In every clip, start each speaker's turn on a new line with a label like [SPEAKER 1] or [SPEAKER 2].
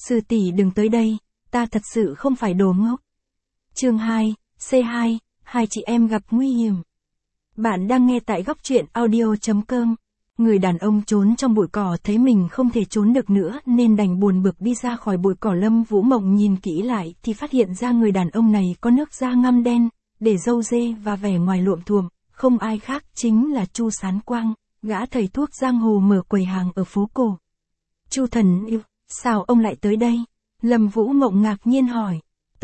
[SPEAKER 1] Sư tỷ đừng tới đây, ta thật sự không phải đồ ngốc. Chương 2, C2, hai chị em gặp nguy hiểm. Bạn đang nghe tại góc truyện audio.com. Người đàn ông trốn trong bụi cỏ thấy mình không thể trốn được nữa nên đành buồn bực đi ra khỏi bụi cỏ. Lâm Vũ Mộng nhìn kỹ lại thì phát hiện ra người đàn ông này có nước da ngăm đen, để râu dê và vẻ ngoài luộm thuộm, không ai khác chính là Chu Sán Quang, gã thầy thuốc giang hồ mở quầy hàng ở phố cổ. Chu thần yêu, sao ông lại tới đây? Lâm Vũ Mộng ngạc nhiên hỏi.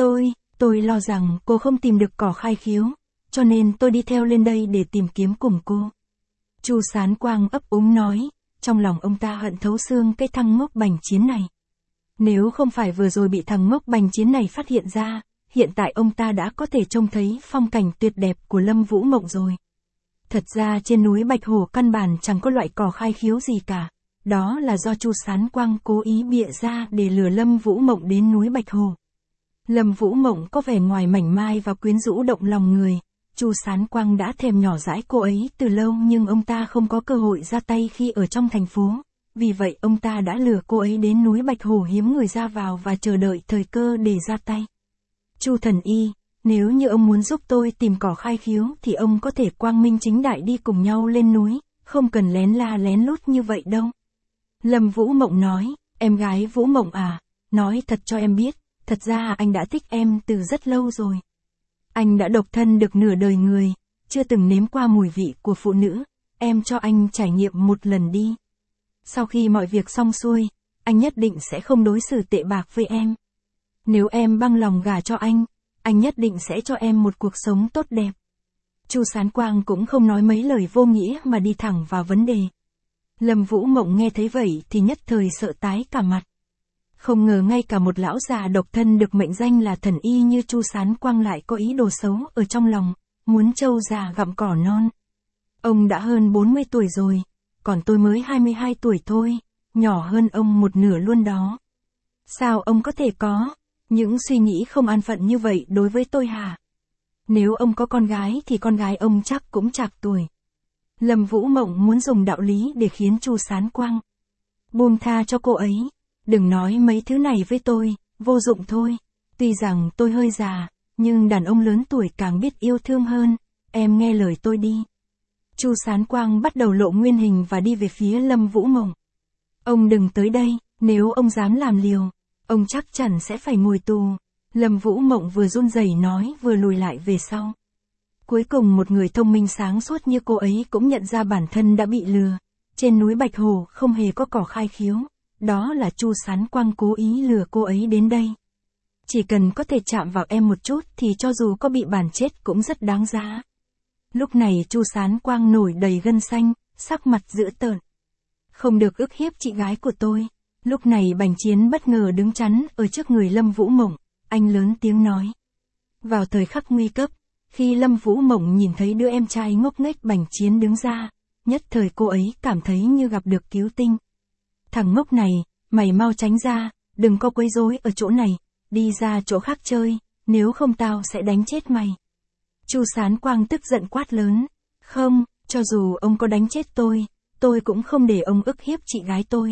[SPEAKER 1] Tôi lo rằng cô không tìm được cỏ khai khiếu, cho nên tôi đi theo lên đây để tìm kiếm cùng cô. Chu Sán Quang ấp úng nói, trong lòng ông ta hận thấu xương cái thằng ngốc Bành Chiến này. Nếu không phải vừa rồi bị thằng ngốc Bành Chiến này phát hiện ra, hiện tại ông ta đã có thể trông thấy phong cảnh tuyệt đẹp của Lâm Vũ Mộng rồi. Thật ra trên núi Bạch Hổ căn bản chẳng có loại cỏ khai khiếu gì cả. Đó là do Chu Sán Quang cố ý bịa ra để lừa Lâm Vũ Mộng đến núi Bạch Hổ. Lâm Vũ Mộng có vẻ ngoài mảnh mai và quyến rũ động lòng người. Chu Sán Quang đã thèm nhỏ dãi cô ấy từ lâu nhưng ông ta không có cơ hội ra tay khi ở trong thành phố. Vì vậy ông ta đã lừa cô ấy đến núi Bạch Hổ hiếm người ra vào và chờ đợi thời cơ để ra tay. Chu thần y, nếu như ông muốn giúp tôi tìm cỏ khai khiếu thì ông có thể quang minh chính đại đi cùng nhau lên núi, không cần lén la lén lút như vậy đâu. Lâm Vũ Mộng nói, em gái Vũ Mộng à, nói thật cho em biết, thật ra anh đã thích em từ rất lâu rồi. Anh đã độc thân được nửa đời người, chưa từng nếm qua mùi vị của phụ nữ, em cho anh trải nghiệm một lần đi. Sau khi mọi việc xong xuôi, anh nhất định sẽ không đối xử tệ bạc với em. Nếu em băng lòng gả cho anh nhất định sẽ cho em một cuộc sống tốt đẹp. Chu Sán Quang cũng không nói mấy lời vô nghĩa mà đi thẳng vào vấn đề. Lâm Vũ Mộng nghe thấy vậy thì nhất thời sợ tái cả mặt. Không ngờ ngay cả một lão già độc thân được mệnh danh là thần y như Chu Sán Quang lại có ý đồ xấu ở trong lòng, muốn trâu già gặm cỏ non. Ông đã hơn 40 tuổi rồi, còn tôi mới 22 tuổi thôi, nhỏ hơn ông một nửa luôn đó. Sao ông có thể có những suy nghĩ không an phận như vậy đối với tôi hả? Nếu ông có con gái thì con gái ông chắc cũng chạc tuổi. Lâm Vũ Mộng muốn dùng đạo lý để khiến Chu Sán Quang buông tha cho cô ấy. Đừng nói mấy thứ này với tôi, vô dụng thôi. Tuy rằng tôi hơi già, nhưng đàn ông lớn tuổi càng biết yêu thương hơn, em nghe lời tôi đi. Chu Sán Quang bắt đầu lộ nguyên hình và đi về phía Lâm Vũ Mộng. Ông đừng tới đây, nếu ông dám làm liều, ông chắc chắn sẽ phải ngồi tù. Lâm Vũ Mộng vừa run rẩy nói vừa lùi lại về sau. Cuối cùng một người thông minh sáng suốt như cô ấy cũng nhận ra bản thân đã bị lừa. Trên núi Bạch Hổ không hề có cỏ khai khiếu. Đó là Chu Sán Quang cố ý lừa cô ấy đến đây. Chỉ cần có thể chạm vào em một chút thì cho dù có bị bản chết cũng rất đáng giá. Lúc này Chu Sán Quang nổi đầy gân xanh, sắc mặt dữ tợn. Không được ức hiếp chị gái của tôi. Lúc này Bành Chiến bất ngờ đứng chắn ở trước người Lâm Vũ Mộng, anh lớn tiếng nói. Vào thời khắc nguy cấp, khi Lâm Vũ Mộng nhìn thấy đứa em trai ngốc nghếch Bành Chiến đứng ra, nhất thời cô ấy cảm thấy như gặp được cứu tinh. Thằng ngốc này, mày mau tránh ra, đừng có quấy rối ở chỗ này, đi ra chỗ khác chơi, nếu không tao sẽ đánh chết mày. Chu Sán Quang tức giận quát lớn, không, cho dù ông có đánh chết tôi cũng không để ông ức hiếp chị gái tôi.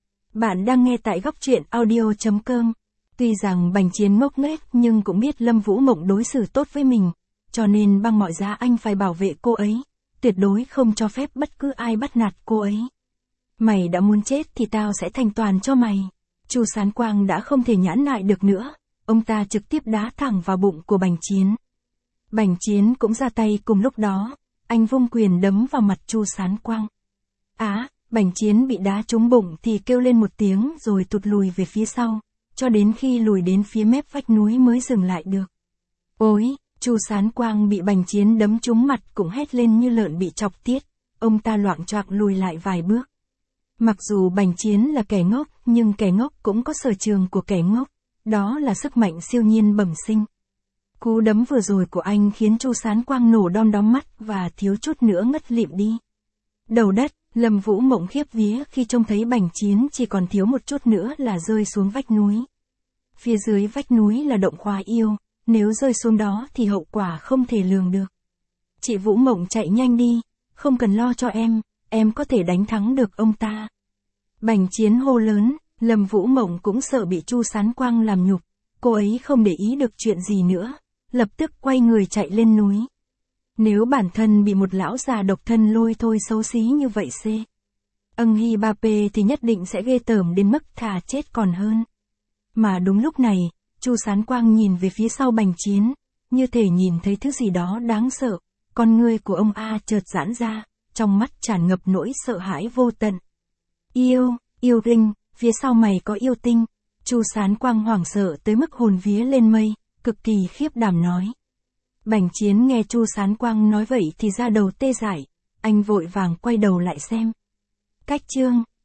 [SPEAKER 1] Bạn đang nghe tại góc truyện audio.com. Tuy rằng Bành Chiến ngốc nghếch nhưng cũng biết Lâm Vũ Mộng đối xử tốt với mình, cho nên bằng mọi giá anh phải bảo vệ cô ấy, tuyệt đối không cho phép bất cứ ai bắt nạt cô ấy. Mày đã muốn chết thì tao sẽ thành toàn cho mày. Chu Sán Quang đã không thể nhẫn nại được nữa, ông ta trực tiếp đá thẳng vào bụng của Bành Chiến. Bành Chiến cũng ra tay cùng lúc đó, anh vung quyền đấm vào mặt Chu Sán Quang. Bành Chiến bị đá trúng bụng thì kêu lên một tiếng rồi tụt lùi về phía sau, cho đến khi lùi đến phía mép vách núi mới dừng lại được. Ôi, Chu Sán Quang bị Bành Chiến đấm trúng mặt cũng hét lên như lợn bị chọc tiết, ông ta loạng choạng lùi lại vài bước. Mặc dù Bành Chiến là kẻ ngốc, nhưng kẻ ngốc cũng có sở trường của kẻ ngốc, đó là sức mạnh siêu nhiên bẩm sinh. Cú đấm vừa rồi của anh khiến Chu Sán Quang nổ đom đóm mắt và thiếu chút nữa ngất lịm đi. Đầu đất, Lâm Vũ Mộng khiếp vía khi trông thấy Bành Chiến chỉ còn thiếu một chút nữa là rơi xuống vách núi. Phía dưới vách núi là động Khoa Yêu, nếu rơi xuống đó thì hậu quả không thể lường được. Chị Vũ Mộng chạy nhanh đi, không cần lo cho em có thể đánh thắng được ông ta. Bành Chiến hô lớn, Lâm Vũ Mộng cũng sợ bị Chu Sán Quang làm nhục, cô ấy không để ý được chuyện gì nữa, lập tức quay người chạy lên núi. Nếu bản thân bị một lão già độc thân lôi thôi xấu xí như vậy Ưng Hy Ba Pê thì nhất định sẽ ghê tởm đến mức thà chết còn hơn. Mà đúng lúc này, Chu Sán Quang nhìn về phía sau Bành Chiến, như thể nhìn thấy thứ gì đó đáng sợ, con ngươi của ông A chợt giãn ra, trong mắt tràn ngập nỗi sợ hãi vô tận. Yêu Rinh, phía sau mày có yêu tinh. Chu Sán Quang hoảng sợ tới mức hồn vía lên mây, cực kỳ khiếp đảm nói. Bành Chiến nghe Chu Sán Quang nói vậy thì da đầu tê dại, anh vội vàng quay đầu lại xem. Cách chương